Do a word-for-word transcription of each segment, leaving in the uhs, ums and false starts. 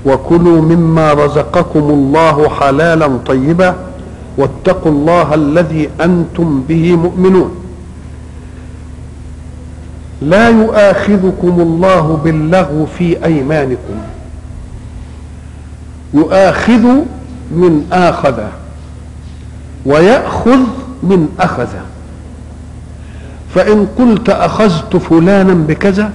وكلوا مما رزقكم الله حلالا طيبا واتقوا الله الذي أنتم به مؤمنون. لا يؤاخذكم الله باللغو في أيمانكم. يؤاخذ من آخذ، ويأخذ من أخذ. فإن قلت أخذت فلانا بكذا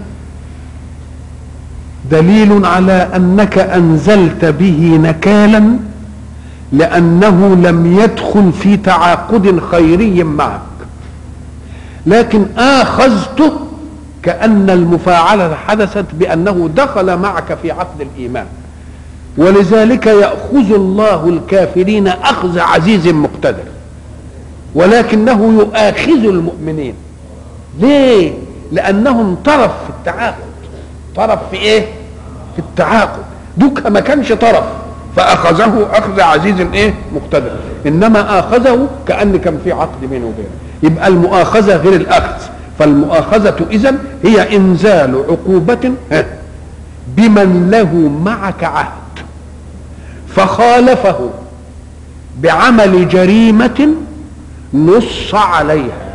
دليل على أنك أنزلت به نكالا، لأنه لم يدخل في تعاقد خيري معك. لكن آخذته كأن المفاعلة حدثت بأنه دخل معك في عقد الإيمان، ولذلك يأخذ الله الكافرين أخذ عزيز مقتدر، ولكنه يؤاخذ المؤمنين. ليه؟ لأنهم طرف في التعاقد. طرف في إيه؟ في التعاقد. دوك ما كانش طرف فأخذه أخذ عزيز إيه؟ مقتدر، إنما آخذه كأن كان في عقد بينه وبينه. يبقى المؤاخذة غير الأخذ. فالمؤاخذة إذن هي إنزال عقوبة بمن له معك عهد فخالفه بعمل جريمة نص عليها.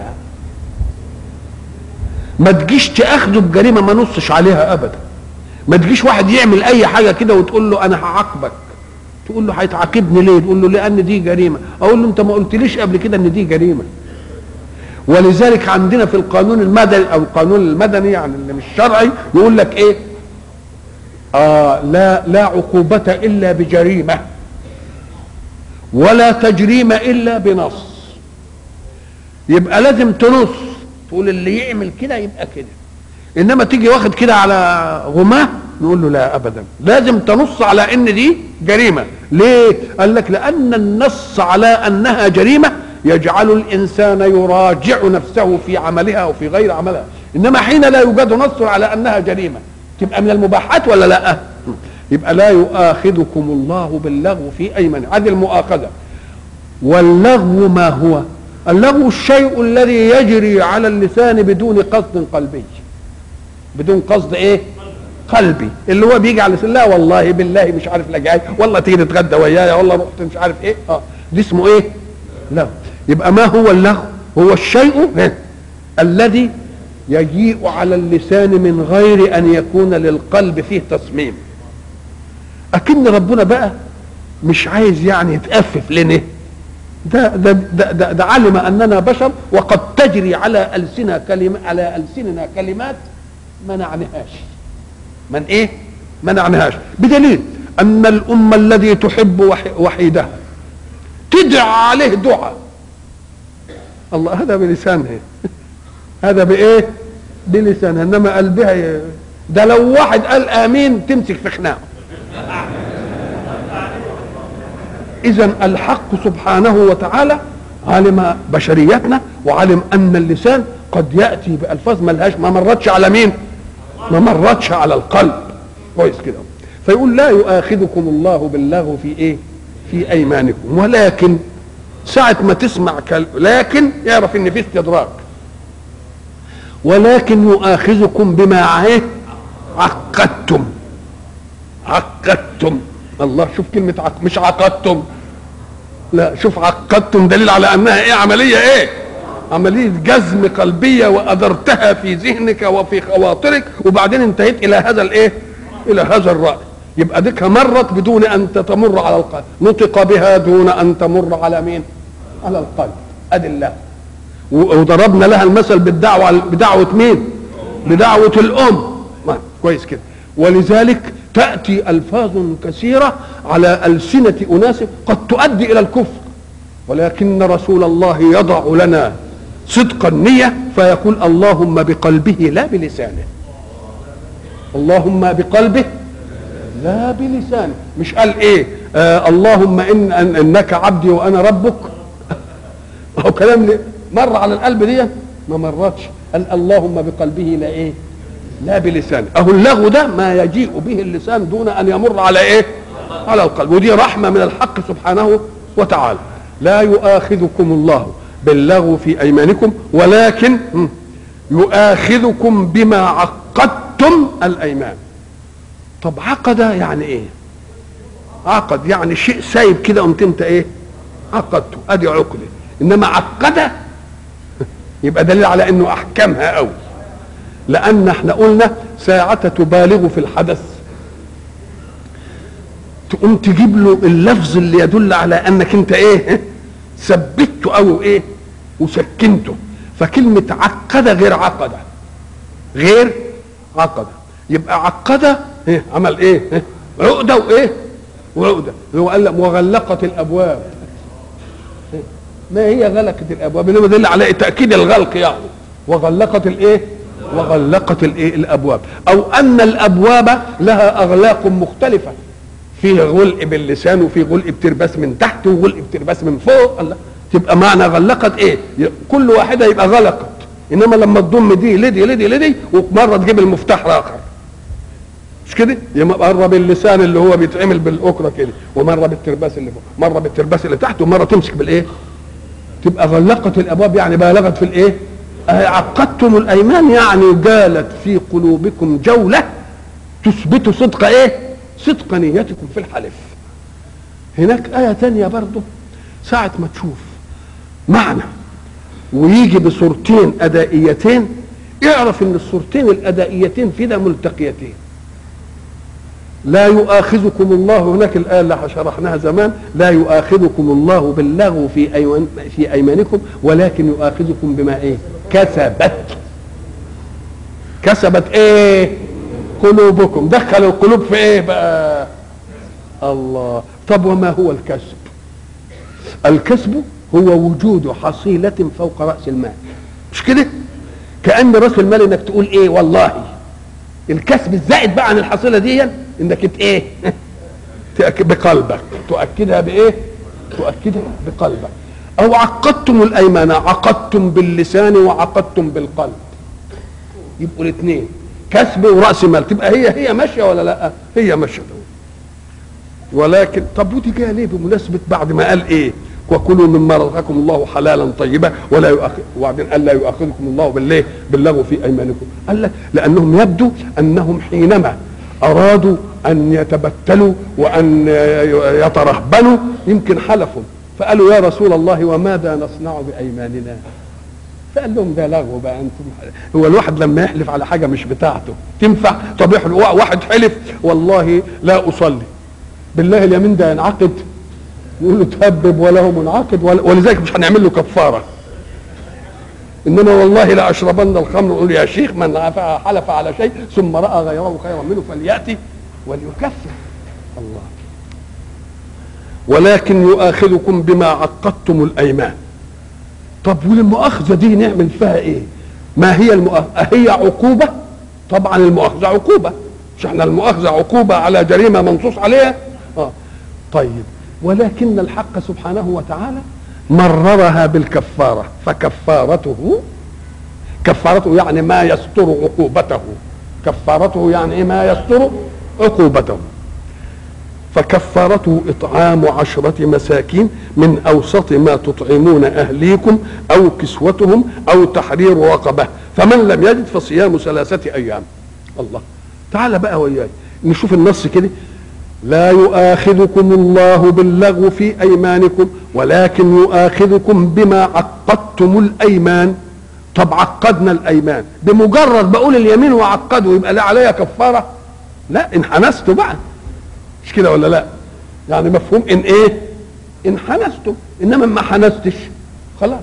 ما تجيش تاخده بجريمة ما نصش عليها أبدا. ما تجيش واحد يعمل أي حاجة كده وتقول له أنا هعاقبك، تقول له هيتعاقبني ليه؟ تقول له لأن دي جريمة. أقول له أنت ما قلتليش قبل كده إن دي جريمة. ولذلك عندنا في القانون المدني او القانون المدني يعني اللي مش شرعي يقول لك ايه؟ آه لا لا عقوبة الا بجريمة ولا تجريم الا بنص. يبقى لازم تنص، تقول اللي يعمل كده يبقى كده. انما تيجي واخد كده على غماه نقول له لا ابدا، لازم تنص على ان دي جريمة. ليه؟ قال لك لان النص على انها جريمة يجعل الإنسان يراجع نفسه في عملها وفي غير عملها. إنما حين لا يوجد نص على أنها جريمة تبقى من المباحات ولا لا؟ يبقى لا يؤاخذكم الله باللغو في أيمانكم. هذه المؤاخذة. واللغو ما هو؟ اللغو الشيء الذي يجري على اللسان بدون قصد قلبي، بدون قصد ايه؟ قلبي، اللي هو بيجي على اللسان. لا والله بالله مش عارف لا جاي، والله تيجي تتغدى ويايا، والله رحت مش عارف ايه. اه دي اسمه ايه؟ لغو. يبقى ما هو اللغو؟ هو الشيء الذي يجيء على اللسان من غير ان يكون للقلب فيه تصميم. اكن ربنا بقى مش عايز يعني يتأفف لنا. ده ده ده, ده, ده علم اننا بشر وقد تجري على ألسنة كلمة على ألسننا كلمات ما نعنيهاش. من ايه؟ ما نعنيهاش. بدليل ان الامة الذي تحب وحيدها تدعى عليه دعاء الله، هذا بلسانها، هذا بايه؟ بلسانها. انما قلبها ي... ده لو واحد قال امين تمسك في خناقه. اذا الحق سبحانه وتعالى علم بشريتنا وعلم ان اللسان قد ياتي بالفاظ ملهاش، ما مرتش على مين؟ ما مرتش على القلب. كويس كده. فيقول لا يؤاخذكم الله باللغو في ايه؟ في ايمانكم، ولكن ساعة ما تسمع كل... لكن يعرف ان في استدراك. ولكن يؤاخذكم بما ايه؟ عقدتم. عقدتم. الله، شوف كلمة عق... مش عقدتم، لا شوف عقدتم، دليل على انها ايه؟ عملية ايه؟ عملية جزم قلبية وأدرتها في ذهنك وفي خواطرك، وبعدين انتهيت الى هذا الايه؟ الى هذا الرأي. يبقى ديك مرت بدون ان تمر على القلب، نطق بها دون ان تمر على مين؟ على القلب. ادي الله. وضربنا لها المثل بالدعوه، بدعوه مين؟ بدعوه الام. كويس كده. ولذلك تاتي الفاظ كثيره على السنه اناس قد تؤدي الى الكفر، ولكن رسول الله يضع لنا صدق النيه فيقول اللهم بقلبه لا بلسانه. اللهم بقلبه لا بلسانه. مش قال ايه؟ آه اللهم إن, إن انك عبدي وانا ربك. هو كلام مر على القلب دي؟ ما مرتش. قال اللهم بقلبه لا ايه؟ لا بلسانه. اهو اللغو ده ما يجيء به اللسان دون ان يمر على ايه؟ على القلب. ودي رحمه من الحق سبحانه وتعالى. لا يؤاخذكم الله باللغو في ايمانكم ولكن يؤاخذكم بما عقدتم الايمان. طب عقد يعني ايه؟ عقد يعني شيء سايب كده قمت انت ايه عقدته، ادي عقده. انما عقده يبقى دليل على انه احكمها قوي، لان احنا قلنا ساعة تبالغ في الحدث تقوم تجيب له اللفظ اللي يدل على انك انت ايه ثبته او ايه وسكنته. فكلمة عقد غير عقد، غير عقد. يبقى عقد إيه؟ عمل ايه؟ إيه؟ عقدة وايه؟ وعقدة. هو قال لك وغلقت الابواب. إيه؟ ما هي غلقت الابواب؟ انما دل على تأكيد الغلق يعني. وغلقت الايه؟ وغلقت الايه؟ الابواب. او ان الابواب لها اغلاق مختلفة، فيه غلق باللسان وفي غلق بترباس من تحت وغلق بترباس من فوق. الله، تبقى معنى غلقت ايه؟ كل واحدة يبقى غلقت. انما لما تضم دي لدي لدي لدي ومرة تجيب المفتاح الاخر، مش كده؟ يبقى مرة باللسان اللي هو بيتعمل بالاكرة كده، ومرة بالترباس اللي فوق، مرة بالترباس اللي تحت، ومرة تمسك بالايه؟ تبقى غلقت الابواب يعني بالغت في الايه؟ عقدتم الايمان يعني جالت في قلوبكم جولة تثبت صدق ايه؟ صدق نيتكم في الحلف. هناك آية تانية برضو ساعة ما تشوف معنى ويجي بصورتين أدائيتين اعرف ان الصورتين الأدائيتين في ده ملتقيتين. لا يؤاخذكم الله، هناك الآية اللي شرحناها زمان، لا يؤاخذكم الله باللغو في أيمان في أيمانكم ولكن يؤاخذكم بما ايه؟ كسبت. كسبت ايه؟ قلوبكم. دخل القلوب في ايه بقى؟ الله. طب وما هو الكسب؟ الكسب هو وجود حصيلة فوق رأس المال، مش كده؟ كأن رأس المال انك تقول ايه؟ والله. الكسب الزائد بقى عن الحصيلة دي انك ايه؟ بقلبك تؤكدها بايه؟ تؤكدها بقلبك. او عقدتم الايمان، عقدتم باللسان وعقدتم بالقلب، يبقوا الاثنين كسب ورأس مال. تبقى هي هي ماشيه ولا لا؟ هي ماشيه. ولكن طب ودي جايه ليه بمناسبه بعد ما قال ايه؟ وكلوا مما رزقكم الله حلالا طيبا ولا يؤاخذ، وبعدين قال لا يؤاخذكم الله بالله باللغو في ايمانكم. قال لك لانهم يبدو انهم حينما ارادوا ان يتبتلوا وان يترهبنوا يمكن حلفوا، فقالوا يا رسول الله وماذا نصنع بايماننا؟ فقال لهم ده لغو بقى. انتم هو الواحد لما يحلف على حاجه مش بتاعته تنفع؟ طب واحد حلف والله لا اصلي، بالله اليمين ده ينعقد؟ نقول له تهبب ولا هو منعقد، ولذلك مش هنعمل له كفاره. انما والله لا اشربن الخمر، نقول يا شيخ من حلف على شيء ثم راى غيره خيرا منه فلياتي وليكفر. الله. ولكن يؤاخذكم بما عقدتم الايمان. طب والمؤاخذه دي نعمل فيها ايه؟ ما هي المؤاخذه؟ هي عقوبه؟ طبعا المؤاخذه عقوبه، مش احنا المؤاخذه عقوبه على جريمه منصوص عليها؟ اه طيب. ولكن الحق سبحانه وتعالى مررها بالكفاره، فكفارته كفارته يعني ما يستر عقوبته. كفارته يعني ايه؟ ما يستر عقوبته. فكفارته إطعام عشرة مساكين من أوسط ما تطعمون أهليكم أو كسوتهم أو تحرير رقبة فمن لم يجد فصيام ثلاثة أيام. الله. تعال بقى وياي نشوف النص كده. لا يؤاخذكم الله باللغو في أيمانكم ولكن يؤاخذكم بما عقدتم الأيمان. طب عقدنا الأيمان، بمجرد بقول اليمين وعقده يبقى لا عليا كفارة؟ لا، انحنستوا بقى، مش كده ولا لا؟ يعني مفهوم ان ايه؟ ان حنستم. انما ما حنستش خلاص.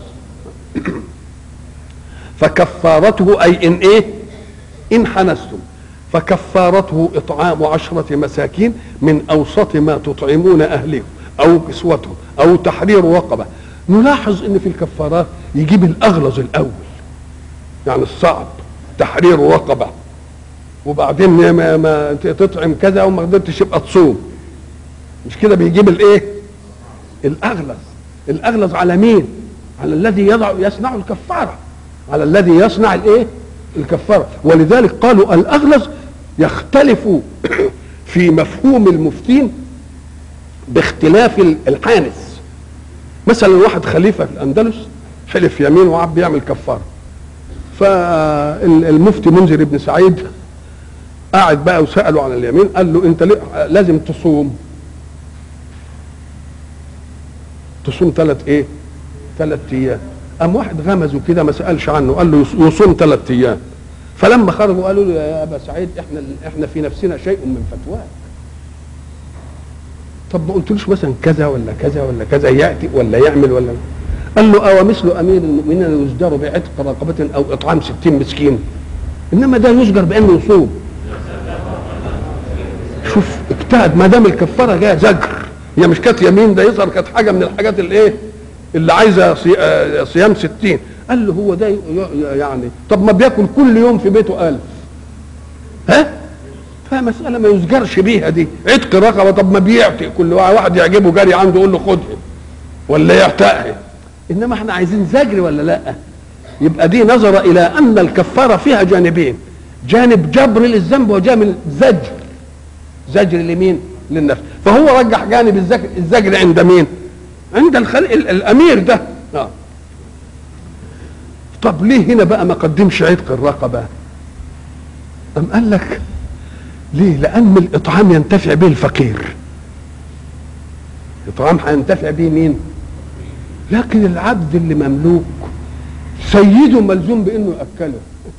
فكفارته اي ان ايه؟ ان حنستم. فكفارته اطعام عشرة مساكين من اوسط ما تطعمون اهلكم او كسوتهم او تحرير رقبة. نلاحظ ان في الكفارات يجيب الاغلظ الاول، يعني الصعب تحرير رقبة، وبعدين ما, ما تطعم كذا وما قدرتش يبقى تصوم، مش كده؟ بيجيب الايه؟ الاغلظ. الاغلظ على مين؟ على الذي يضع يصنع الكفاره، على الذي يصنع الايه؟ الكفاره. ولذلك قالوا الاغلظ يختلف في مفهوم المفتين باختلاف الحانس. مثلا واحد خليفه في الاندلس حلف يمين وعب يعمل كفاره، فالمفتي منذر بن سعيد قاعد بقى وسأله عن اليمين، قال له انت لازم تصوم. تصوم ثلاث ايه ثلاث ايام. قام واحد غمزه كده ما سالش عنه، قال له يصوم ثلاث ايام. فلما خرجوا قالوا له يا ابا سعيد احنا احنا في نفسنا شيء من فتواك، طب ما قلتلوش مثلا كذا ولا كذا ولا كذا ياتي ولا يعمل ولا. قال له او مثل امير المؤمنين يزجر بعتق رقبه او اطعام ستين مسكين، انما ده يزجر بانه يصوم. شوف اجتهد، ما دام الكفاره جايه زجر، هي مش كانت يمين، ده يظهر كانت حاجه من الحاجات اللي ايه اللي عايزه صيام ستين. قال له هو ده يعني طب ما بياكل كل يوم في بيته ألف، ها فمسألة ما يزجرش بيها دي. عتق رقبة طب ما بيعتق كل واحد يعجبه جري عنده يقول له خدها ولا يعتقها، انما احنا عايزين زجر ولا لا. يبقى دي نظر الى ان الكفارة فيها جانبين، جانب جبر للذنب وجانب زجر، زجر لمين؟ للنفس. فهو رجح جانب الزجر, الزجر عند مين؟ عند الخلق الامير ده. آه. طب ليه هنا بقى ما قدمش عتق الرقبة؟ أم قال لك ليه؟ لأن الإطعام ينتفع به الفقير، الإطعام هينتفع به مين؟ لكن العبد اللي مملوك سيده ملزوم بأنه يأكله،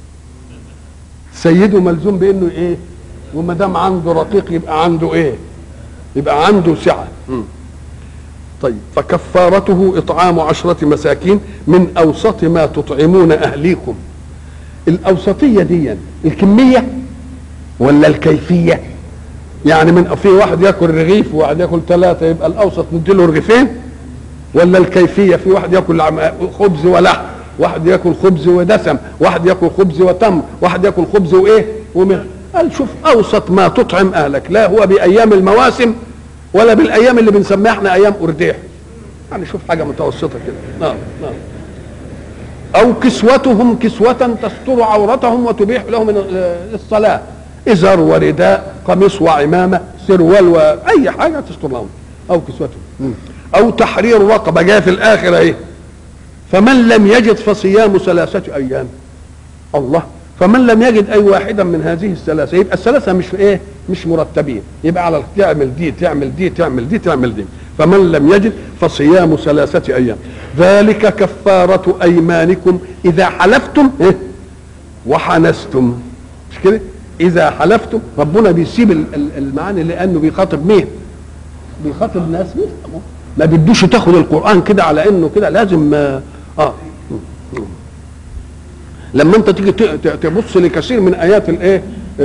سيده ملزوم بأنه إيه؟ وما دام عنده رقيق يبقى عنده إيه؟ يبقى عنده سعة. م. طيب فكفارته إطعام عشرة مساكين من أوسط ما تطعمون أهليكم. الأوسطية دي الكمية ولا الكيفية؟ يعني من في واحد ياكل رغيف وواحد ياكل ثلاثة يبقى الأوسط نديله رغيفين، ولا الكيفية في واحد ياكل خبز ولحم، واحد ياكل خبز ودسم، واحد ياكل خبز وتمر، واحد ياكل خبز وإيه ومن. قال شوف أوسط ما تطعم أهلك، لا هو بأيام المواسم ولا بالايام اللي بنسميها احنا ايام ارديح، يعني شوف حاجه متوسطه كده. نعم نعم. او كسوتهم كسوه تستر عورتهم وتبيح لهم الصلاه، ازار ورداء قميص وعمامه سروال واي حاجه تستر لهم. او كسوتهم او تحرير رقبه جايه في الاخره ايه. فمن لم يجد فصيام ثلاثه ايام. الله، فمن لم يجد اي واحده من هذه الثلاثه يبقى الثلاثه مش ايه مش مرتبين، يبقى على تعمل دي تعمل دي تعمل دي تعمل دي. فمن لم يجد فصيام ثلاثه ايام ذلك كفاره ايمانكم اذا حلفتم إيه؟ وحنستم. مش كده؟ اذا حلفتم. ربنا بيسيب المعاني لانه بيخاطب مين؟ بيخاطب ناس يفهموا، ما بدوش تاخد القران كده على انه كده لازم اه, آه. لما انت تيجي تبص لكثير من ايات الايه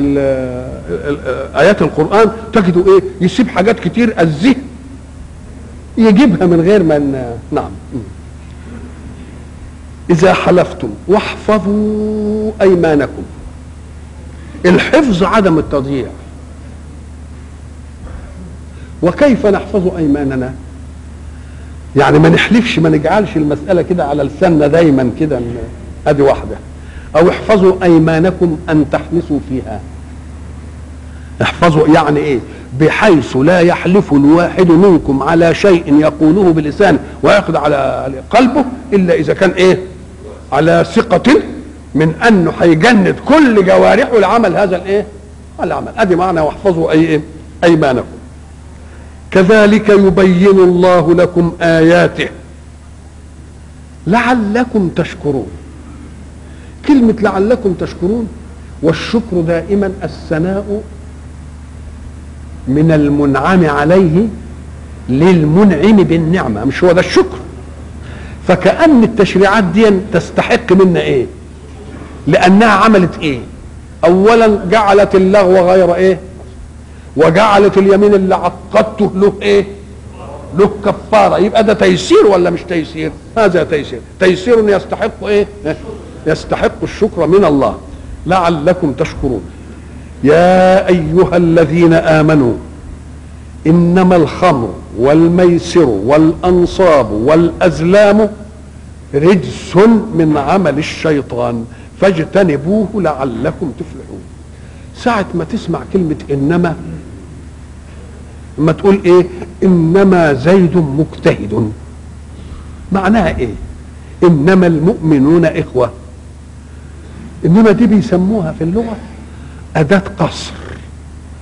ايات القران تجدوا ايه يسيب حاجات كتير الذهن يجيبها من غير ما. نعم. اذا حلفتم واحفظوا ايمانكم. الحفظ عدم التضييع. وكيف نحفظ ايماننا؟ يعني ما نحلفش، ما نجعلش المساله كده على لساننا دايما كده. ادي واحده. او احفظوا ايمانكم ان تحنسوا فيها. احفظوا يعني ايه؟ بحيث لا يحلف الواحد منكم على شيء يقوله بلسانه ويأخذ على قلبه الا اذا كان ايه على ثقة من انه هيجند كل جوارحه لعمل هذا الايه العمل. ادي معنى واحفظوا اي ايه ايمانكم. كذلك يبين الله لكم اياته لعلكم تشكرون. كلمة لعلكم تشكرون، والشكر دائما الثناء من المنعم عليه للمنعم بالنعمة، مش هو ده الشكر؟ فكأن التشريعات دي تستحق منا ايه؟ لأنها عملت ايه؟ أولا جعلت اللغو غير ايه؟ وجعلت اليمين اللي عقدته له ايه؟ له كفارة. يبقى ده تيسير ولا مش تيسير؟ هذا تيسير، تيسير يستحق ايه؟ يستحق الشكر من الله. لعلكم تشكرون. يا أيها الذين آمنوا إنما الخمر والميسر والأنصاب والأزلام رجس من عمل الشيطان فاجتنبوه لعلكم تفلحون. ساعة ما تسمع كلمة إنما، ما تقول إيه؟ إنما زيد مجتهد. معناها إيه؟ إنما المؤمنون إخوة. إنما دي بيسموها في اللغة أداة قصر.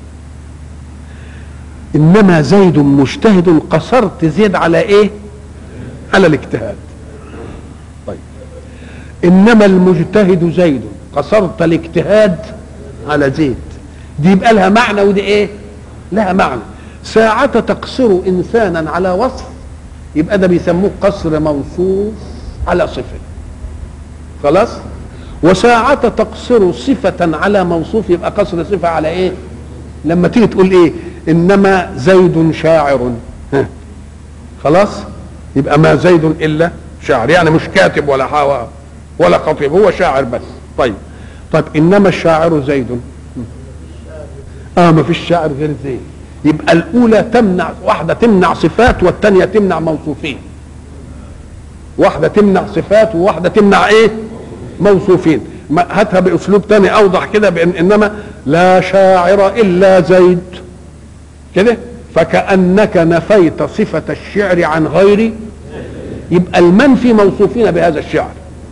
إنما زيد مجتهد، قصرت زيد على إيه؟ على الاجتهاد. طيب انما المجتهد زيد، قصرت الاجتهاد على زيد، دي يبقى لها معنى ودي ايه؟ لها معنى. ساعة تقصر انسانا على وصف يبقى ده بيسموه قصر موصوف على صفة، خلاص. وساعة تقصر صفة على موصوف يبقى قصر صفة على ايه؟ لما تيجي تقول ايه؟ انما زيد شاعر، خلاص، يبقى ما زيد الا شاعر، يعني مش كاتب ولا حوا ولا خطيب، هو شاعر بس. طيب طيب انما الشاعر زيد، اه ما فيش شاعر غير زيد. يبقى الاولى تمنع، واحده تمنع صفات والثانيه تمنع موصوفين، واحده تمنع صفات وواحده تمنع ايه؟ موصوفين. هاتها باسلوب ثاني اوضح كده، بان انما لا شاعر الا زيد كده، فكأنك نفيت صفة الشعر عن غير، يبقى المنفي موصوفين بهذا الشعر.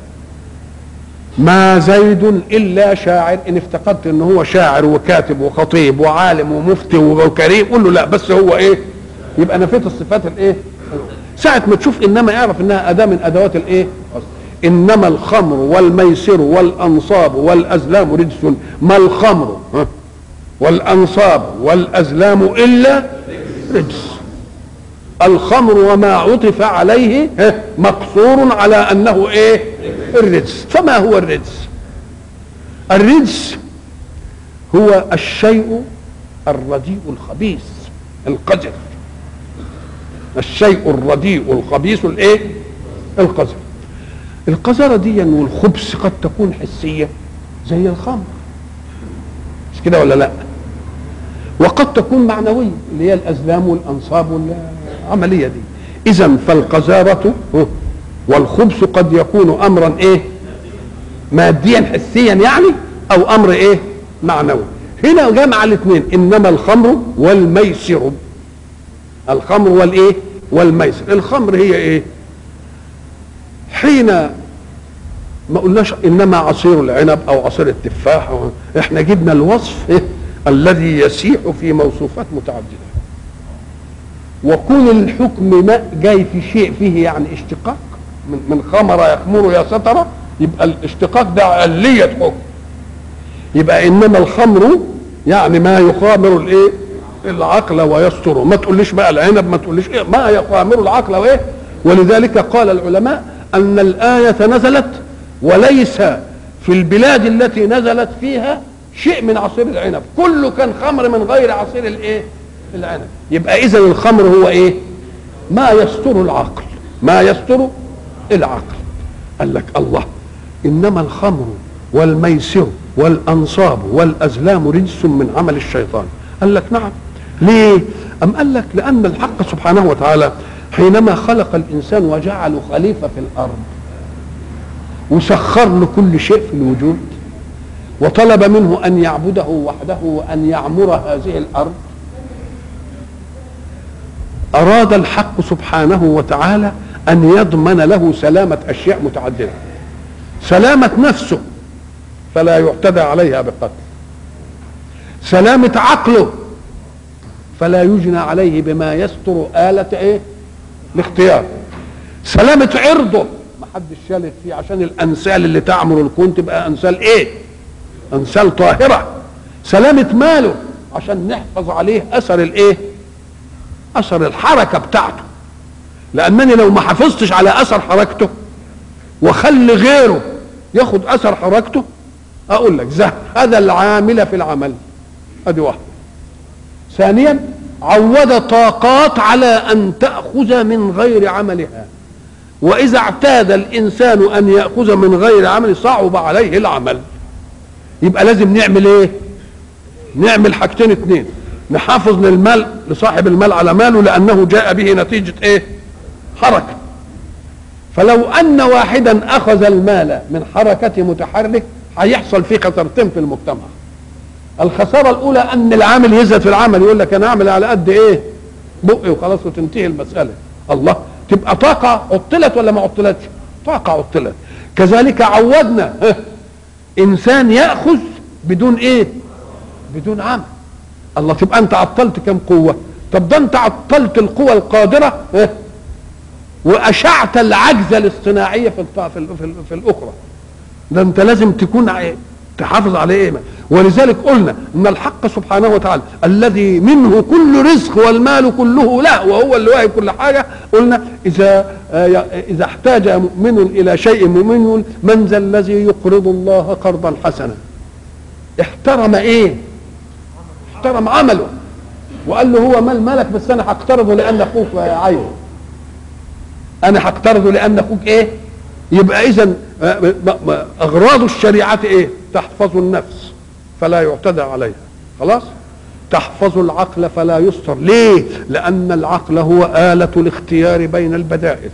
ما زيد الا شاعر، ان افتقدت ان هو شاعر وكاتب وخطيب وعالم ومفتي وكريم، قول له لا بس هو ايه؟ يبقى نفيت الصفات الايه؟ ساعة ما تشوف انما اعرف انها اداة من ادوات الايه؟ انما الخمر والميسر والانصاب والازلام رجس. ما الخمر والانصاب والازلام الا رجس. الخمر وما عطف عليه مقصور على انه ايه؟ الرجس. فما هو الرجس؟ الرجس هو الشيء الرديء الخبيث القذر، الشيء الرديء الخبيث الايه؟ القذر. القذرة دي والخبث قد تكون حسية زي الخمر، مش كده ولا لا؟ وقد تكون معنوية اللي هي الأزلام والأنصاب والعملية دي. إذن فالقذارة والخبث قد يكون أمرا إيه؟ ماديا حسيا يعني، أو أمر إيه؟ معنوي. هنا جمع الاثنين، إنما الخمر والميسر. الخمر والإيه؟ والميسر. الخمر هي إيه؟ حين ما قلناش انما عصير العنب او عصير التفاح، احنا جبنا الوصف إيه؟ الذي يسيح في موصوفات متعدده. وكون الحكم ما جاي في شيء فيه يعني اشتقاق، من, من خمر يخمر يا سترة، يبقى الاشتقاق ده علية حكم. يبقى انما الخمر يعني ما يخامر الايه؟ العقل ويستره. ما تقوليش بقى العنب، ما تقوليش إيه؟ ما يخامر العقل وايه؟ ولذلك قال العلماء أن الآية نزلت وليس في البلاد التي نزلت فيها شيء من عصير العنب، كله كان خمر من غير عصير الايه؟ العنب. يبقى إذا الخمر هو ايه؟ ما يستر العقل، ما يستر العقل. قال لك الله، إنما الخمر والميسر والأنصاب والأزلام رجس من عمل الشيطان. قال لك نعم. ليه؟ أم قال لك لأن الحق سبحانه وتعالى حينما خلق الإنسان وجعله خليفة في الأرض وسخر له كل شيء في الوجود وطلب منه أن يعبده وحده وأن يعمر هذه الأرض، أراد الحق سبحانه وتعالى أن يضمن له سلامة أشياء متعددة. سلامة نفسه فلا يعتدى عليها بقتل، سلامة عقله فلا يجنى عليه بما يستر آلة ايه؟ الاختيار. سلامة عرضه ما حدش شالت فيه، عشان الانسال اللي تعمر الكون تبقى انسال ايه؟ انسال طاهرة. سلامة ماله عشان نحفظ عليه اثر الايه؟ اثر الحركة بتاعته، لانني لو ما حافظتش على اثر حركته وخلي غيره ياخد اثر حركته، اقول لك زه هذا العامل في العمل. ادي واحدة. ثانيا عود طاقات على ان تأخذ من غير عملها، واذا اعتاد الانسان ان يأخذ من غير عمل صعب عليه العمل. يبقى لازم نعمل ايه؟ نعمل حاجتين اتنين، نحافظ للمال لصاحب المال على ماله لانه جاء به نتيجة ايه؟ حركة. فلو ان واحدا اخذ المال من حركة متحرك هيحصل فيه خسارتين في المجتمع. الخسارة الأولى أن العامل يزهد في العمل، يقول لك أنا أعمل على قد إيه؟ بقي وخلاص وتنتهي المسألة. الله، تبقى طاقة عطلت ولا ما عطلتش؟ طاقة عطلت. كذلك عودنا إنسان يأخذ بدون إيه؟ بدون عمل. الله، تبقى أنت عطلت كم قوة؟ طب ده أنت عطلت القوة القادرة واشعت العجز الاصطناعيه في الط- في, ال- في, ال- في الاخرى. ده انت لازم تكون ع- تحافظ على ايه. ولذلك قلنا ان الحق سبحانه وتعالى الذي منه كل رزق والمال كله له وهو اللي واهب كل حاجه، قلنا اذا آه، اذا احتاج مؤمن الى شيء مؤمن من ذا الذي يقرض الله قرضا حسنا. احترم ايه؟ احترم عمله وقال له هو مال مالك بس انا هقترضه لان اخوك عايز، انا هقترضه لان اخوك ايه. يبقى اذا اغراض الشريعه ايه؟ تحفظ النفس فلا يعتدى عليها، خلاص. تحفظ العقل فلا يسطر. ليه؟ لان العقل هو آلة الاختيار بين البدائل.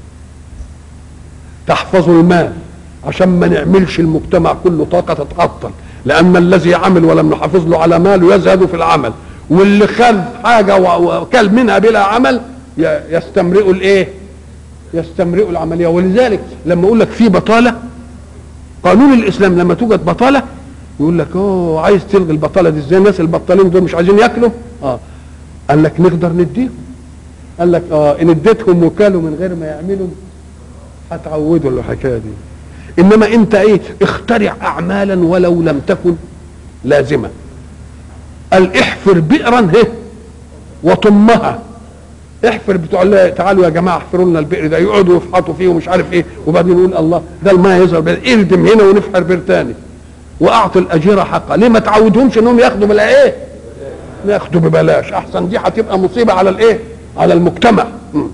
تحفظ المال عشان ما نعملش المجتمع كله طاقة تتعطل، لان الذي عمل ولم نحافظ له على ماله يزهد في العمل، واللي خذ حاجة وكل منها بلا عمل يستمرئ الايه؟ يستمرئ العملية. ولذلك لما اقول لك في بطالة، قانون الاسلام لما توجد بطالة يقول لك اوه عايز تلغي البطالة دي ازاي؟ الناس البطالين دول مش عايزين ياكلوا. اه قال لك نقدر نديهم. قال لك اه ان اديتهم وكالوا من غير ما يعملوا هتعودوا الحكايه دي. انما انت ايه؟ اخترع اعمالا ولو لم تكن لازمه. قال احفر بئرا هي وطمها. احفر بتوع تعالوا يا جماعه احفروا لنا البئر ده، يقعدوا يفحطوا فيه ومش عارف ايه، وبعدين يقول الله ده الماء يظهر، اردم هنا ونفحر بئر تاني واعطي الاجير حقه. ليه ما تعودهمش انهم ياخدوا بلا ايه؟ ياخدوا ببلاش احسن. دي هتبقى مصيبه على الايه؟ على المجتمع. م.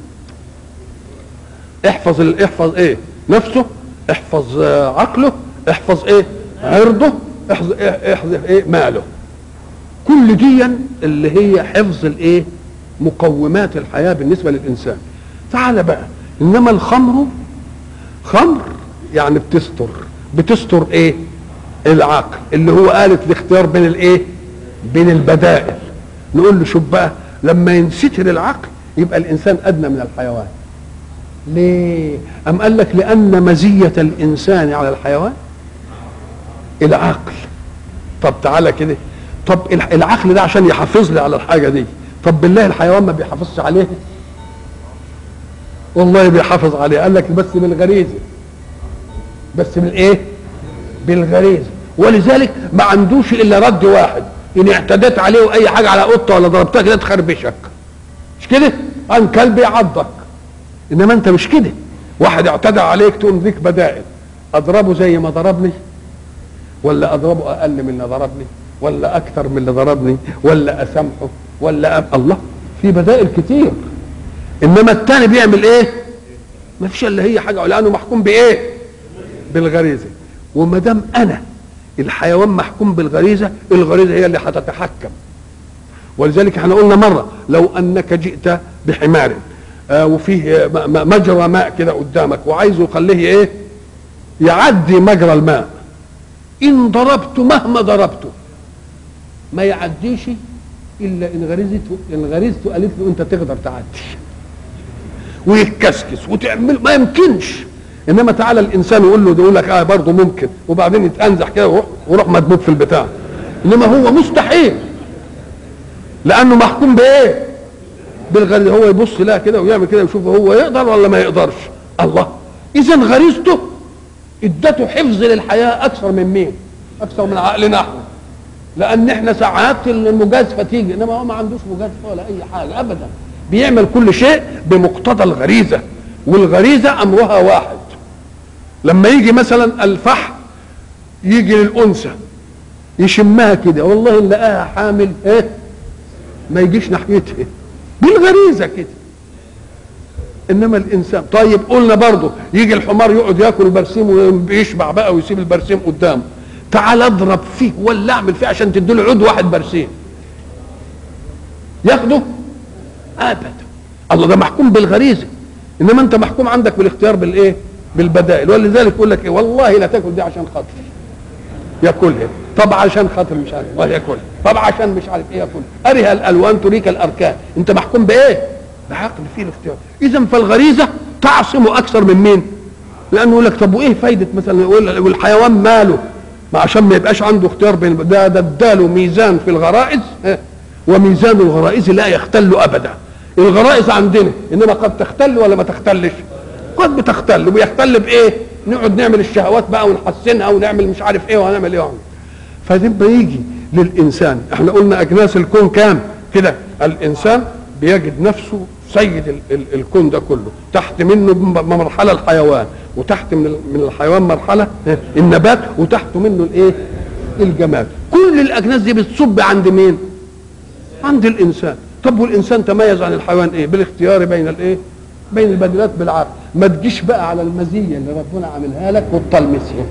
احفظ ال... احفظ ايه؟ نفسه، احفظ آه عقله، احفظ ايه؟ عرضه، احفظ ايه؟ احفظ ايه؟ ماله. كل دي اللي هي حفظ الايه؟ مقومات الحياه بالنسبه للانسان. تعال بقى، انما الخمر خمر يعني بتستر بتستر ايه؟ العقل اللي هو آلة الاختيار بين الايه؟ بين البدائل. نقول له شوف بقى، لما ينستر العقل يبقى الانسان ادنى من الحيوان. ليه؟ ام قال لك لان مزية الانسان على الحيوان العقل. طب تعالى كده، طب العقل ده عشان يحافظ لي على الحاجة دي، طب بالله الحيوان ما بيحافظش عليه؟ والله بيحافظ عليه. قال لك بس بالغريزة، بس بالايه؟ بالغريزة. ولذلك ما عندوش الا رد واحد، ان اعتديت عليه واي حاجة على قطة ولا ضربتها كده تخربشك، مش كده؟ عن كلب يعضك. انما انت مش كده، واحد اعتدى عليك تقوم ليك بدائل، اضربه زي ما ضربني ولا اضربه اقل من اللي ضربني ولا اكثر من اللي ضربني ولا اسامحه ولا أب... الله، في بدائل كتير. انما الثاني بيعمل ايه؟ ما فيش الا هي حاجه، لانه محكوم بايه؟ بالغريزه. وما دام انا الحيوان محكوم بالغريزه، الغريزه هي اللي هتتحكم. ولذلك احنا قلنا مره لو انك جئت بحمار آه وفيه مجرى ماء كده قدامك وعايزه يخليه ايه؟ يعدي مجرى الماء، ان ضربته مهما ضربته ما يعديش الا ان غريزته ان غريزته قالت له انت تقدر تعدي، ويتكسكس وتعمل ما يمكنش. انما تعالى الانسان يقول له ده يقول لك اه برضه ممكن، وبعدين يتأنزح كده ويروح ويروح مدبوب في البتاع. انما هو مستحيل لانه محكوم بايه؟ بالغريزه. هو يبص لها كده ويعمل كده ويشوف هو يقدر ولا ما يقدرش. الله، اذا غريزته ادته حفظ للحياه اكثر من مين؟ اكثر من عقلنا احنا. لان احنا ساعات المجازفه تيجي، انما هو ما عندوش مجازفه ولا اي حاجه ابدا، بيعمل كل شيء بمقتضى الغريزه. والغريزه امرها واحد. لما يجي مثلا الفحم يجي للانثى يشمها كده، والله ان لقاها حامل ايه؟ ما يجيش ناحيتها بالغريزه كده. انما الانسان طيب قلنا برضه يجي الحمار يقعد ياكل البرسيم ويشبع بقى ويسيب البرسيم قدامه، تعال اضرب فيه ولا اعمل فيه عشان تديله عود واحد برسيم ياخده؟ ابدا. الله، ده محكوم بالغريزه. انما انت محكوم عندك بالاختيار بالايه؟ بالبدائل. ولذلك يقول لك ايه؟ والله لا تاكل دي عشان خاطر ياكلها، طب عشان خاطر مش عارف ولا ياكلها، طب عشان مش عارف ايه ياكلها. ارها الالوان تريك الاركان. انت محكوم بايه؟ بعقل فيه الاختيار. اذا فالغريزه تعصم اكثر من مين؟ لانه يقول لك طب وايه فايده مثلا والحيوان ماله؟ ما عشان ما يبقاش عنده اختيار بين ده ده اداله ميزان في الغرائز، وميزان الغرائز لا يختل ابدا. الغرائز عندنا، انما قد تختل ولا ما تختلش؟ قد بتختل. وبيختل بايه؟ نقعد نعمل الشهوات بقى ونحسنها ونعمل مش عارف ايه وهنعمل ايه. فلما يجي للانسان، احنا قلنا اجناس الكون كام كده؟ الانسان بيجد نفسه سيد ال ال الكون ده كله، تحت منه مرحله الحيوان، وتحت من من الحيوان مرحله النبات، وتحت منه الايه؟ الجماد. كل الاجناس دي بتصب عند مين؟ عند الانسان. طب والانسان تميز عن الحيوان ايه؟ بالاختيار بين الايه؟ بين البديلات بالعقل. ما تجيش بقى على المزيه اللي ربنا عاملها لك وتطلمسها،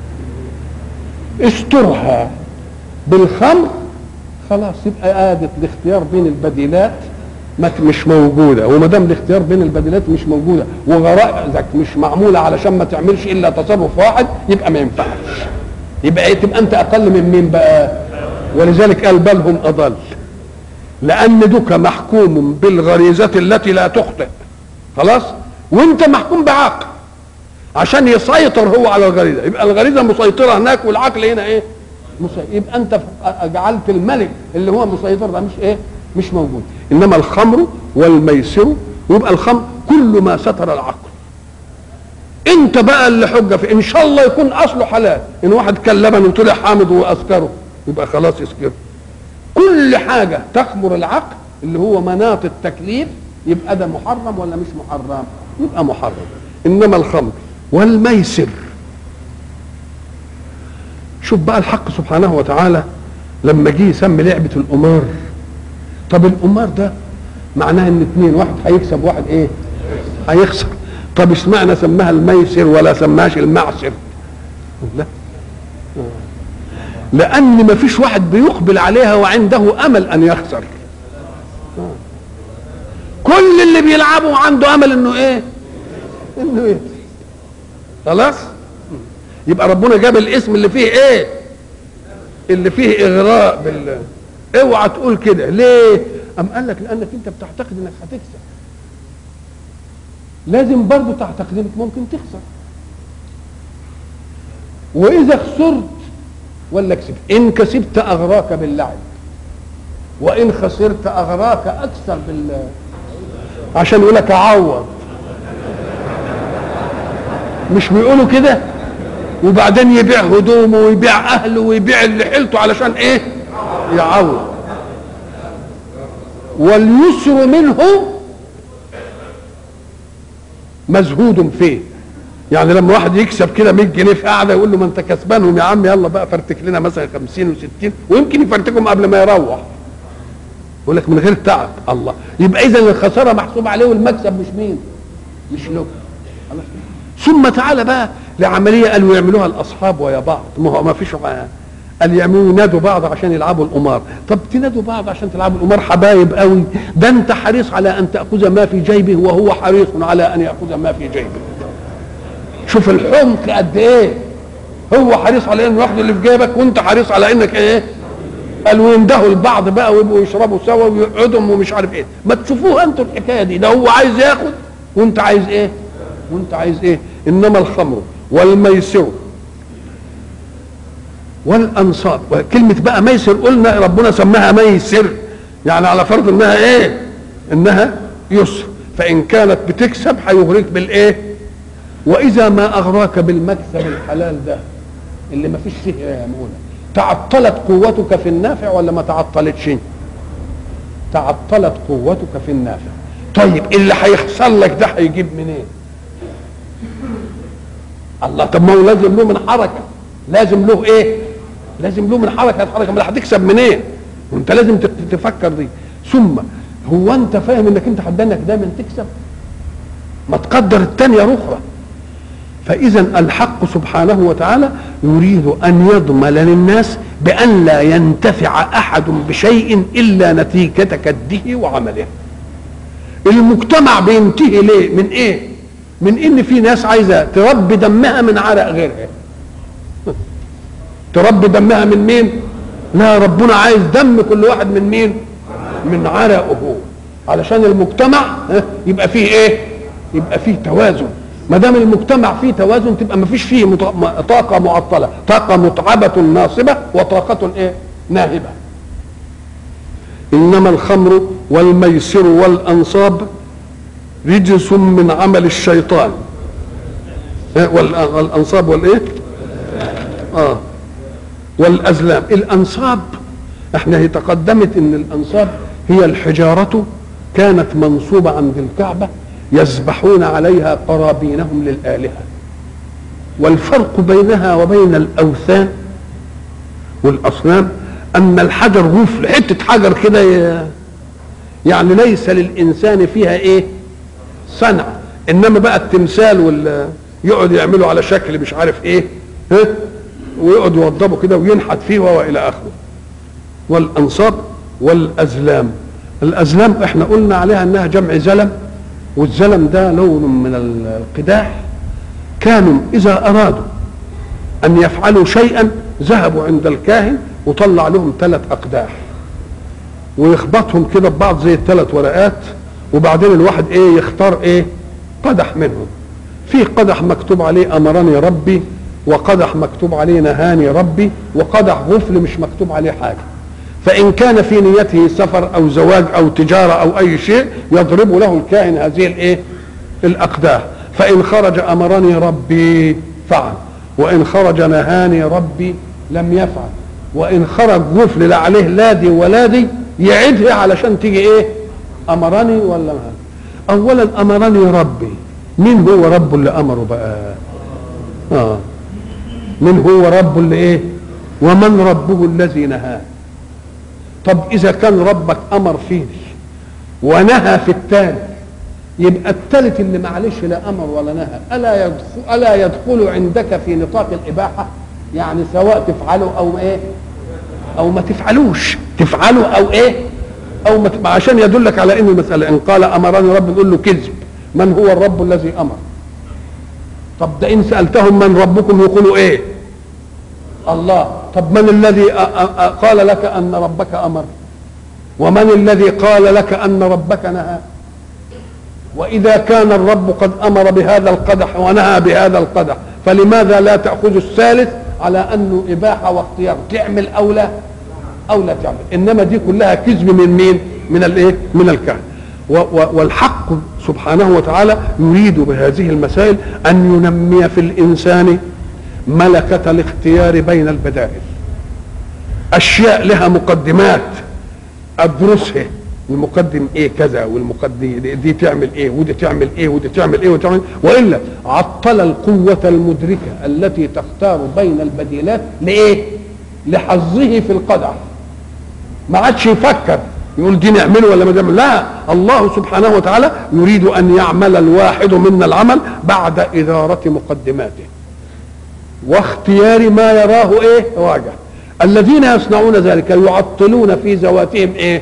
استرها بالخمر، خلاص يبقى آدت الاختيار بين البديلات مش موجوده. وما دام الاختيار بين البديلات مش موجوده وغرائزك مش معموله علشان ما تعملش الا تصرف واحد، يبقى ما ينفعش. يبقى ايه؟ تبقى انت اقل من مين بقى؟ ولذلك قال بل هم اضل، لان دوك محكوم بالغريزه التي لا تخطئ، خلاص، وانت محكوم بعقل عشان يسيطر هو على الغريزه. يبقى الغريزه مسيطره هناك والعقل هنا ايه؟ مسيطر. يبقى انت جعلت الملك اللي هو مسيطر ده مش ايه؟ مش موجود. انما الخمر والميسر، ويبقى الخمر كل ما ستر العقل. انت بقى اللي حجه في ان شاء الله يكون اصله حلال، ان واحد كان لبن وطلع حامض واسكره يبقى خلاص يسكره. كل حاجه تخمر العقل اللي هو مناط التكليف يبقى ده محرم ولا مش محرم؟ يبقى محرم. انما الخمر والميسر، شوف بقى الحق سبحانه وتعالى لما جه يسمي لعبه القمار. طب القمار ده معناها ان اثنين، واحد هيكسب واحد ايه؟ هيخسر. طب اشمعنى سماها الميسر ولا سماهاش المعسر؟ لا، لان ما فيش واحد بيقبل عليها وعنده امل ان يخسر. كل اللي بيلعبوا عنده امل انه ايه؟ انه ايه؟ خلاص. يبقى ربنا جاب الاسم اللي فيه ايه؟ اللي فيه اغراء بال اوعى تقول كده. ليه؟ ام قال لك لانك انت بتعتقد انك هتكسب، لازم برضه تعتقد انك ممكن تخسر. واذا خسرت ولا كسبت، ان كسبت اغراك باللعب، وان خسرت اغراك اكثر بال عشان يقول لك اعوض. مش بيقولوا كده؟ وبعدين يبيع هدومه ويبيع اهله ويبيع اللي حيلته علشان ايه؟ يعوض. واليسر منه مزهود فيه. يعني لما واحد يكسب كده مية جنيه في قاعده يقول له ما انت كسبانهم يا عم، يلا بقى فرتك لنا مثلا خمسين وستين، ويمكن يفرتكم قبل ما يروح، يقول لك من غير تعب. الله. يبقى اذا الخساره محسوب عليه والمكسب مش مين؟ مش له. ثم تعالى بقى لعمليه قالوا يعملوها الاصحاب ويا بعض. ما هو ما فيش، قال يعملوا ينادوا بعض عشان يلعبوا القمار. طب تنادوا بعض عشان تلعبوا القمار حبايب قوي، ده انت حريص على ان تاخذ ما في جيبه وهو حريص على ان ياخذ ما في جيبه. شوف الحمق قد ايه. هو حريص على انه ياخذ اللي في جيبك وانت حريص على انك ايه؟ قالوا يندهوا البعض بقى ويبقوا يشربوا سوا ويقعدوا ومش عارف ايه. ما تشوفوها انتوا الحكايه دي، ده هو عايز ياخد وانت عايز ايه؟ وانت عايز ايه؟ انما الخمر والميسر والانصاب. وكلمه بقى ميسر قلنا ربنا سماها ميسر، يعني على فرض انها ايه؟ انها يسر. فان كانت بتكسب هيغريك بالايه؟ واذا ما اغراك بالمكسب الحلال ده اللي ما فيش فيه يا مولى، تعطلت قوتك في النافع ولا ما تعطلتش؟ تعطلت قوتك في النافع. طيب اللي هيحصل لك ده هيجيب منين؟ إيه؟ الله. طب ما هو لازم له من حركه، لازم له ايه؟ لازم له من حركه. حركه ما هتكسب منين؟ إيه؟ وانت لازم تفكر دي. ثم هو انت فاهم انك انت حدانك دايما تكسب؟ ما تقدر الثانيه اخرى. فاذا الحق سبحانه وتعالى يريد ان يضمن للناس بان لا ينتفع احد بشيء الا نتيجه كده وعمله. المجتمع بينتهي ليه؟ من ايه؟ من ان في ناس عايزه تربي دمها من عرق غيرها. تربي دمها من مين؟ لا، ربنا عايز دم كل واحد من مين؟ من عرقه، علشان المجتمع يبقى فيه ايه؟ يبقى فيه توازن. ما دام المجتمع فيه توازن تبقى ما فيش فيه طاقه معطله، طاقه متعبه ناصبه وطاقه ايه؟ ناهبه. انما الخمر والميسر والأنصاب رجس من عمل الشيطان. والأنصاب والإيه؟ آه والأزلام. الأنصاب احنا هي تقدمت ان الأنصاب هي الحجارة كانت منصوبة عند الكعبة يذبحون عليها قرابينهم للآلهة. والفرق بينها وبين الأوثان والأصنام أن الحجر غفل، حتة حجر كده يعني ليس للإنسان فيها إيه صنع، إنما بقى التمثال وال يقعد يعملوا على شكل مش عارف إيه ها ويقعد يوضبوا كده وينحت فيه وإلى آخره. والأنصاب والأزلام. الأزلام احنا قلنا عليها أنها جمع زلم، والزلم ده لون من القداح. كانوا إذا أرادوا أن يفعلوا شيئا ذهبوا عند الكاهن وطلع لهم ثلاث أقداح ويخبطهم كده ببعض زي الثلاث ورقات، وبعدين الواحد ايه يختار ايه قدح منهم. في قدح مكتوب عليه أمرني ربي، وقدح مكتوب عليه نهاني ربي، وقدح غفل مش مكتوب عليه حاجة. فإن كان في نيته سفر أو زواج أو تجارة أو أي شيء يضرب له الكاهن هذه الايه الأقداح. فإن خرج أمرني ربي فعل، وإن خرج نهاني ربي لم يفعل، وإن خرج غفل لا عليه لا دي ولا دي يعيدها علشان تيجي ايه أمرني ولا ما. أولا أمرني ربي، مين هو رب اللي أمره بقى؟ آه من هو رب اللي ايه؟ ومن ربه الذي نهاه؟ طب إذا كان ربك أمر فيه ونهى في الثاني، يبقى الثالث اللي معلش لا أمر ولا نهى ألا يدخل, ألا يدخل عندك في نطاق الإباحة؟ يعني سواء تفعله أو إيه أو ما تفعلوش، تفعله أو إيه أو ما، عشان يدلك على إن المسألة إن قال أمرني رب نقول له كذب. من هو الرب الذي أمر؟ طب ده إن سألتهم من ربكم يقولوا إيه؟ الله. طب من الذي قال لك أن ربك أمر؟ ومن الذي قال لك أن ربك نهى؟ وإذا كان الرب قد أمر بهذا القدح ونهى بهذا القدح، فلماذا لا تأخذ الثالث على أنه إباحة واختيار، تعمل أو لا أو لا تعمل؟ إنما دي كلها كذب من مين؟ من الإيه؟ من الكهنة. والحق سبحانه وتعالى يريد بهذه المسائل أن ينمي في الإنسان ملكة الاختيار بين البدائل. أشياء لها مقدمات أدرسها، المقدم ايه كذا والمقدم دي تعمل ايه ودي تعمل ايه ودي تعمل ايه وتعمل، والا عطل القوة المدركة التي تختار بين البديلات لايه؟ لحظه في القدح. ما عادش يفكر يقول دي نعمله ولا ما نعمله، لا، الله سبحانه وتعالى يريد ان يعمل الواحد منا العمل بعد إدارة مقدماته واختيار ما يراه ايه راجع. الذين يصنعون ذلك يعطلون في ذواتهم ايه؟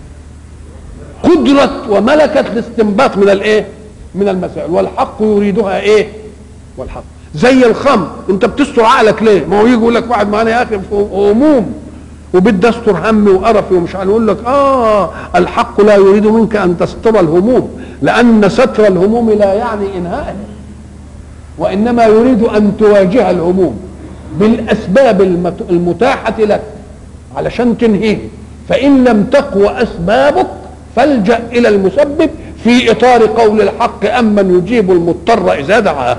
قدرة وملكة الاستنباط من الايه؟ من المسائل. والحق يريدها ايه؟ والحق زي الخمر، انت بتستر عقلك ليه؟ ما هو يجي يقول لك واحد معانا يا اخي في هموم وبدي استر همي وقرفي ومش عارف، يقول لك اه الحق لا يريد منك ان تستر الهموم، لان ستر الهموم لا يعني انهائها، وانما يريد ان تواجه الهموم بالاسباب المتاحة لك علشان تنهيه. فان لم تقوى اسبابك فالجأ الى المسبب في اطار قول الحق امن يجيب المضطر اذا دعاه.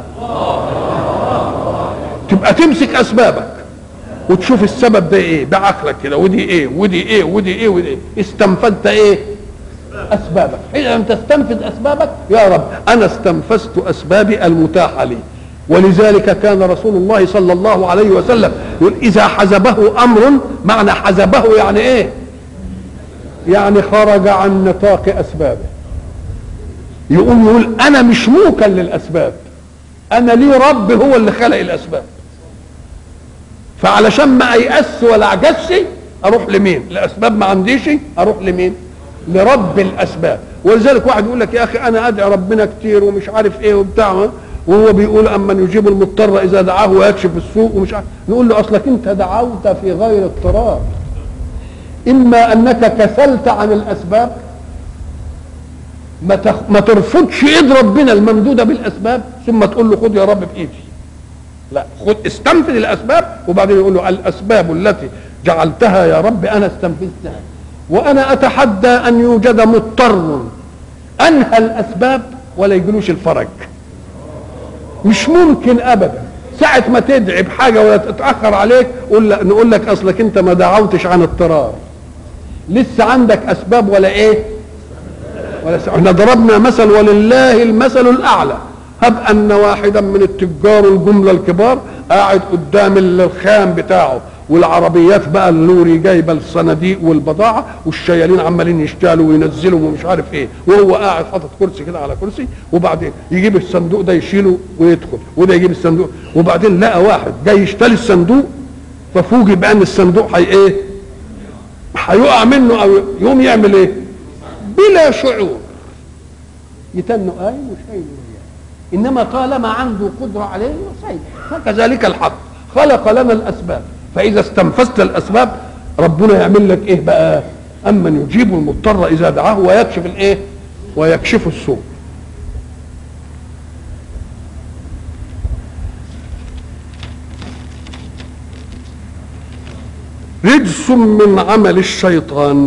تبقى تمسك اسبابك وتشوف السبب ده ايه بعقلك كده، ودي ايه ودي ايه ودي ايه ودي ايه، استنفذت ايه اسبابك. حين لم تستنفذ اسبابك يا رب انا استنفذت اسبابي المتاحه لي. ولذلك كان رسول الله صلى الله عليه وسلم يقول اذا حزبه امر، معنى حزبه يعني ايه؟ يعني خرج عن نطاق اسبابه. يقوم يقول انا مش موكل للاسباب، انا لي رب هو اللي خلق الاسباب، فعلشان ما ايأس ولا اعجزش اروح لمين؟ الاسباب ما عنديش، اروح لمين؟ لرب الاسباب. ولذلك واحد يقول لك يا اخي انا ادعي ربنا كتير ومش عارف ايه وبتاع، وهو بيقول اما يجيب المضطر اذا دعاه ويكشف السوء ومش عارف. نقول له اصلك انت دعوت في غير اضطرار، اما انك كسلت عن الاسباب، ما, تخ... ما ترفضش ايد ربنا الممدوده بالاسباب ثم تقول له خد يا رب بايدي، لا، خد استنفذ الاسباب وبعدين يقول له الاسباب التي جعلتها يا رب انا استنفذتها، وانا اتحدى ان يوجد مضطر انهى الاسباب ولا يجلوش الفرج. مش ممكن ابدا. ساعة ما تدعي بحاجة ولا تتأخر عليك نقول لك اصلك انت ما دعوتش عن اضطرار، لسه عندك اسباب ولا ايه ولا س... احنا ضربنا مثل ولله المثل الاعلى. هب ان واحدا من التجار الجملة الكبار قاعد قدام الخام بتاعه والعربيات بقى اللوري جايبه الصناديق والبضاعه والشيالين عمالين يشتغلوا وينزلوا ومش عارف ايه، وهو قاعد حاطط كرسي كده على كرسي، وبعدين يجيب الصندوق ده يشيله ويدخل وده يجيب الصندوق، وبعدين لقى واحد جاي يشتري الصندوق ففوجئ بان الصندوق هي ايه؟ هيقع منه او يقوم يعمل ايه؟ بلا شعور يتنوا قايم وشايل، انما طالما عنده قدره عليه يصيد. فكذلك الحق خلق لنا الاسباب، فاذا استنفذت الاسباب ربنا يعمل لك ايه بقى؟ امن يجيب المضطر اذا دعاه ويكشف الايه؟ ويكشف السوء. رجس من عمل الشيطان،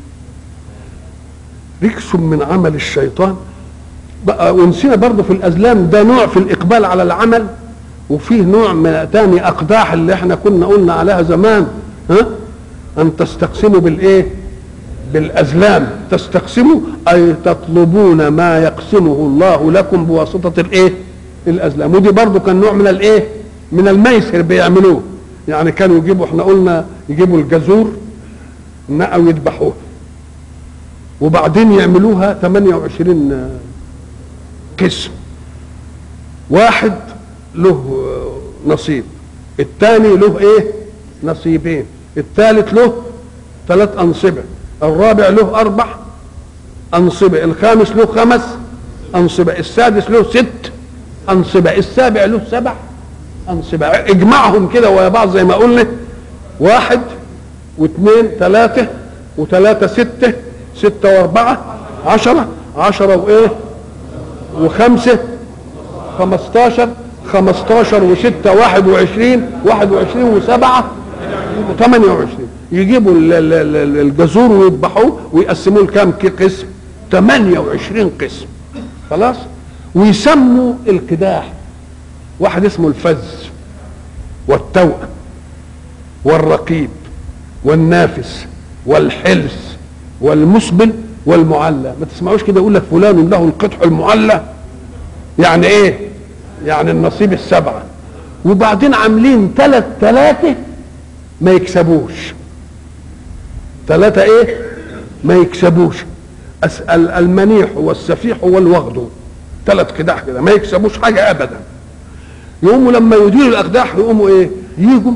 رجس من عمل الشيطان بقى. ونسينا برضه في الازلام ده نوع في الاقبال على العمل، وفيه نوع من تاني اقداح اللي احنا كنا قلنا عليها زمان، ها؟ ان تستقسموا بالايه؟ بالازلام. تستقسموا اي تطلبون ما يقسمه الله لكم بواسطه الايه؟ الازلام. ودي برضه كان نوع من الايه؟ من الميسر بيعملوه. يعني كانوا يجيبوا، احنا قلنا يجيبوا الجزور او يذبحوه وبعدين يعملوها ثمانية وعشرين قسم، واحد له نصيب، الثاني له ايه؟ نصيبين، الثالث له ثلاث انصبه، الرابع له اربع انصبه، الخامس له خمس انصبه، السادس له ست انصبه، السابع له سبع انصبه. اجمعهم كده ويا بعض زي ما قلنا، واحد واثنين ثلاثه وثلاثه سته، سته واربعه عشره، عشره وايه؟ وخمسه خمستاشر، خمستاشر وستة واحد وعشرين، واحد وعشرين وسبعة ثمانية وعشرين. يجيبوا الجزور ويذبحوه ويقسموه لكام قسم؟ ثمانية وعشرين قسم. خلاص؟ ويسموا القداح، واحد اسمه الفز والتوأم والرقيب والنافس والحلس والمسبل والمعلى. ما تسمعوش كده يقول لك فلان له القدح المعلى، يعني ايه؟ يعني النصيب السبعه. وبعدين عاملين ثلاث ثلاثه ما يكسبوش، ثلاثه ايه؟ ما يكسبوش. اسال المنيح والسفيح والوغد، ثلاث قداح كده ما يكسبوش حاجه ابدا. يقوموا لما يديروا الاقداح يقوموا ايه؟ يجوا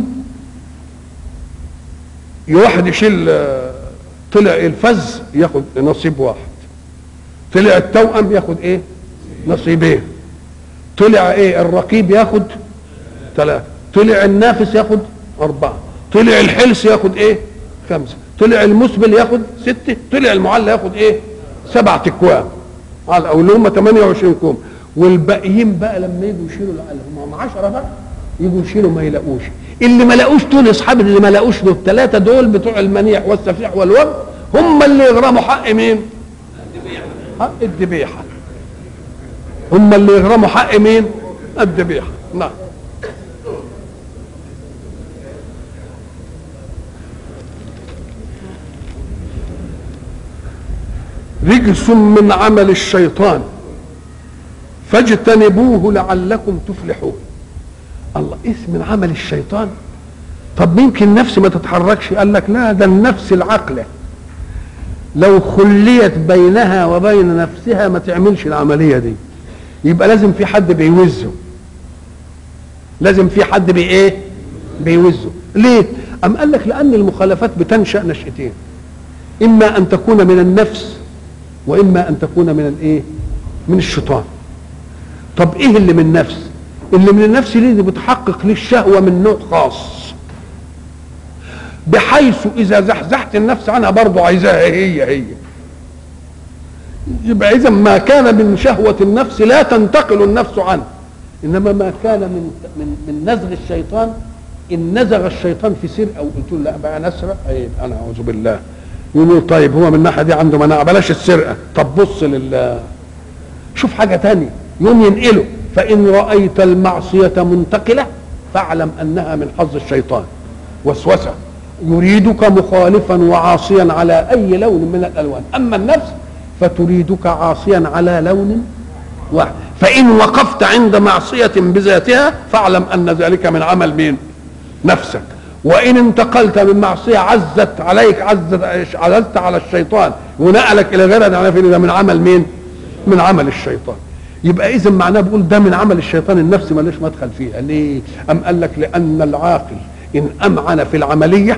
واحد يشيل، طلع الفز ياخد نصيب واحد، طلع التوأم ياخد ايه؟ نصيبين، طلع ايه؟ الرقيب ياخد ثلاثة، طلع النافس ياخد أربعة، طلع الحلس ياخد ايه؟ خمسة، طلع المسبل ياخد ستة، طلع المعلى ياخد ايه؟ سبعة اكوام، على او اللي هم ثمانية وعشرين كوم. والباقيين بقى لما يجوا يشيلوا هم عشرة بقى يجوا يشيلوا ما يلاقوش. اللي ما لاقوش دول اصحاب اللي ما لاقوش دول الثلاثه دول بتوع المنيح والسفيح والوغد هم اللي يغرموا حق مين؟ حق الذبيحه. هم اللي يغرموا حق مين؟ الذبيحه. نعم. رجس من عمل الشيطان فاجتنبوه لعلكم تفلحون. الله، اسم من عمل الشيطان. طب يمكن النفس ما تتحركش، قال لك لا، ده النفس العقله لو خليت بينها وبين نفسها ما تعملش العمليه دي. يبقى لازم في حد بيوزه، لازم في حد بي ايه؟ بيوزه. ليه؟ ام قال لك لان المخالفات بتنشا نشأتين، اما ان تكون من النفس واما ان تكون من الايه؟ من الشيطان. طب ايه اللي من النفس؟ اللي من النفس اللي بتحقق للشهوه من نوع خاص، بحيث اذا زحزحت النفس عنها برضه عايزاها هي هي. يبقى اذا ما كان من شهوه النفس لا تنتقل النفس عنه، انما ما كان من من من نزغ الشيطان، ان نزغ الشيطان في سرقه وقلت له لا بقى نسرق، انا اعوذ بالله، يقول طيب هو من الناحيه دي عنده مناعه، بلاش السرقه، طب بص لل شوف حاجه تانية، يوم ينقله. فان رايت المعصيه منتقله فاعلم انها من حظ الشيطان، وسوسه يريدك مخالفا وعاصيا على اي لون من الالوان. اما النفس فتريدك عاصيا على لون واحد. فان وقفت عند معصيه بذاتها فاعلم ان ذلك من عمل مين؟ نفسك. وان انتقلت من معصيه عزت عليك، عزت عزت على الشيطان ونقلك الى غيرها، ده ده من عمل مين؟ من عمل الشيطان. يبقى اذا معناه بيقول ده من عمل الشيطان، النفس مالوش مدخل فيها. ليه؟ ام قال لك لان العاقل ان امعن في العمليه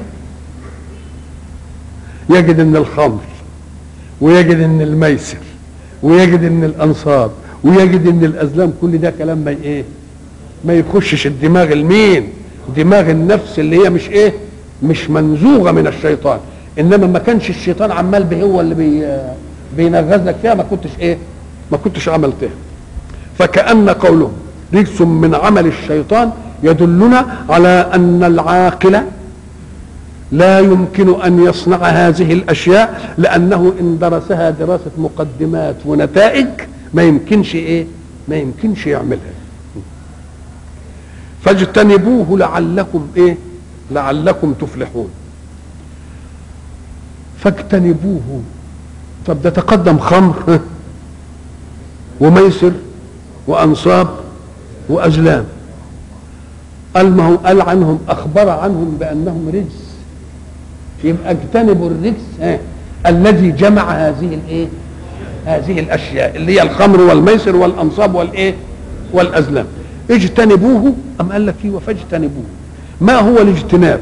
يجد ان الخمر، ويجد ان الميسر، ويجد ان الانصاب، ويجد ان الازلام، كل ده كلام ما ايه؟ ما يخشش الدماغ المين؟ دماغ النفس اللي هي مش ايه؟ مش منزوغه من الشيطان. انما ما كانش الشيطان عمال به هو اللي بي بينغز لك فيها، ما كنتش ايه؟ ما كنتش عملتها. فكأن قوله رجس من عمل الشيطان يدلنا على ان العاقل لا يمكن ان يصنع هذه الاشياء، لانه ان درسها دراسه مقدمات ونتائج ما يمكنش ايه؟ ما يمكنش يعملها. فاجتنبوه لعلكم ايه؟ لعلكم تفلحون. فاجتنبوه، طب ده تقدم خمر وميسر وانصاب وازلام، قال ما هو قال عنهم، اخبر عنهم بانهم رجس، يبقى اجتنبوا الرجس اه الذي جمع هذه الايه؟ هذه الاشياء اللي هي الخمر والميسر والانصاب والايه؟ والازلام. اجتنبوه، ام قال لك ايه؟ فاجتنبوه. ما هو الاجتناب؟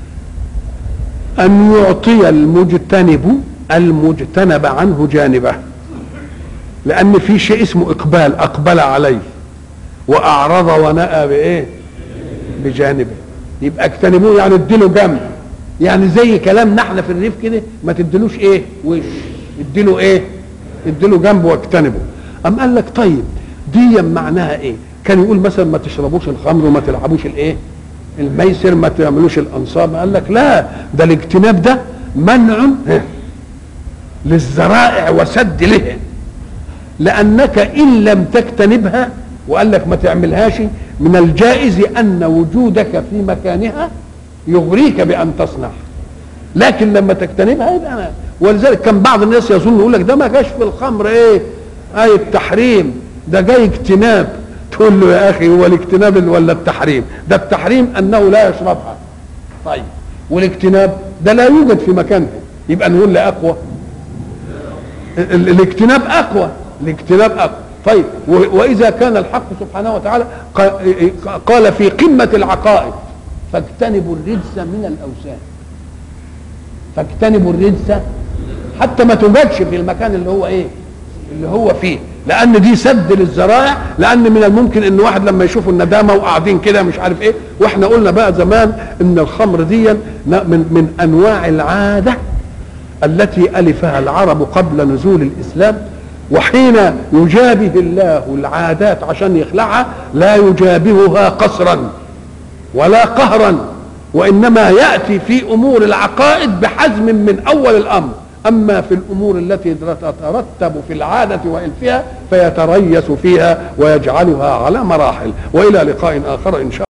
ان يعطي المجتنب المجتنب عنه جانبه، لان في شيء اسمه اقبال، اقبل عليه واعرض ونأى بايه؟ بجانبه. يبقى اجتنبوه يعني اديله جنب، يعني زي كلامنا احنا في الريف كده، ما تديلوش ايه؟ وش، اديله ايه؟ اديله جنب واجتنبه. ام قال لك طيب دي معناها ايه؟ كان يقول مثلا ما تشربوش الخمر وما تلعبوش الايه؟ الميسر، ما تعملوش الانصاب. قال لك لا، ده الاجتناب ده منع للذرائع وسد لها، لانك ان لم تجتنبها وقال لك ما تعملهاش، من الجائز ان وجودك في مكانها يغريك بان تصنع، لكن لما تجتنبها يبقى أنا. ولذلك كان بعض الناس يظن يقول لك ده ما جاش في الخمر ايه؟ ايه التحريم، ده جاي اجتناب. تقول له يا اخي هو الاجتناب ولا التحريم؟ ده التحريم انه لا يشربها، طيب، والاجتناب ده لا يوجد في مكانها، يبقى نقول له اقوى. الاجتناب اقوى، الاجتناب اقوى. طيب واذا كان الحق سبحانه وتعالى قال في قمه العقائد فاجتنبوا الرجس من الاوثان، فاجتنبوا الرجس حتى ما توجدش في المكان اللي هو ايه؟ اللي هو فيه، لان دي سد للذرائع. لان من الممكن ان واحد لما يشوفوا الندامه وقاعدين كده مش عارف ايه، واحنا قلنا بقى زمان ان الخمر دي من من انواع العاده التي الفها العرب قبل نزول الاسلام، وحين يجابه الله العادات عشان يخلعها لا يجابهها قصرا ولا قهرا، وانما ياتي في امور العقائد بحزم من اول الامر. اما في الامور التي تترتب في العاده والفها فيتريث فيها ويجعلها على مراحل. والى لقاء اخر ان شاء الله.